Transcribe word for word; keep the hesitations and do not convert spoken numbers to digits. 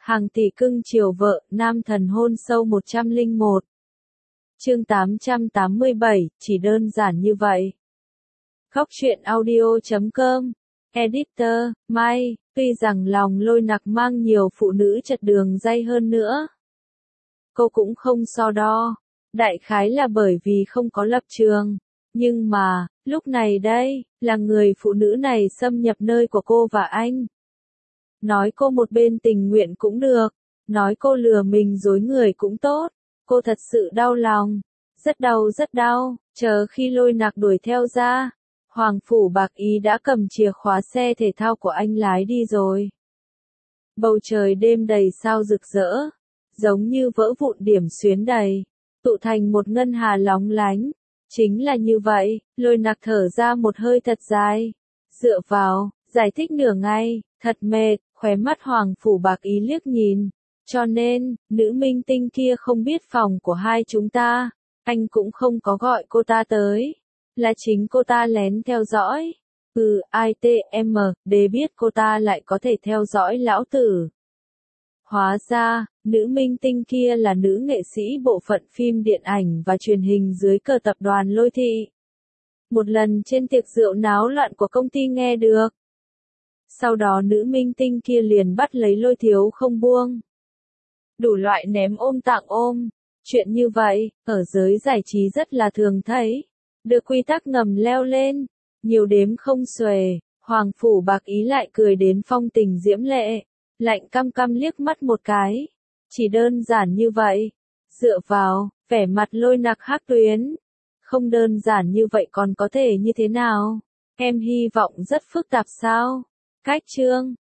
Hàng tỷ cưng chiều vợ, nam thần hôn sâu một trăm lẻ một. Chương tám trăm tám mươi bảy, chỉ đơn giản như vậy. Góc truyện audio chấm com. Editor, Mai, tuy rằng lòng Lôi Nặc mang nhiều phụ nữ chật đường ray hơn nữa. Cô cũng không so đo. Đại khái là bởi vì không có lập trường. Nhưng mà, lúc này đây, là người phụ nữ này xâm nhập nơi của cô và anh. Nói cô một bên tình nguyện cũng được. Nói cô lừa mình dối người cũng tốt. Cô thật sự đau lòng. Rất đau rất đau. Chờ khi Lôi Nặc đuổi theo ra. Hoàng Phủ Bạc Ý đã cầm chìa khóa xe thể thao của anh lái đi rồi. Bầu trời đêm đầy sao rực rỡ. Giống như vỡ vụn điểm xuyến đầy. Tụ thành một ngân hà lóng lánh. Chính là như vậy, Lôi Nặc thở ra một hơi thật dài. Dựa vào, giải thích nửa ngày, thật mệt, khóe mắt Hoàng Phủ Bạc Ý liếc nhìn. Cho nên, nữ minh tinh kia không biết phòng của hai chúng ta. Anh cũng không có gọi cô ta tới. Là chính cô ta lén theo dõi. Ừ, ai tê em để biết cô ta lại có thể theo dõi lão tử. Hóa ra, nữ minh tinh kia là nữ nghệ sĩ bộ phận phim điện ảnh và truyền hình dưới cờ tập đoàn Lôi Thị. Một lần trên tiệc rượu náo loạn của công ty nghe được. Sau đó nữ minh tinh kia liền bắt lấy Lôi Thiếu không buông. Đủ loại ném ôm tặng ôm. Chuyện như vậy, ở giới giải trí rất là thường thấy. Được quy tắc ngầm leo lên. Nhiều đếm không xuể. Hoàng Phủ Bạc Ý lại cười đến phong tình diễm lệ. Lạnh căm căm liếc mắt một cái. Chỉ đơn giản như vậy. Dựa vào, vẻ mặt Lôi Nặc hắc tuyến. Không đơn giản như vậy còn có thể như thế nào? Em hy vọng rất phức tạp sao? Cách chương.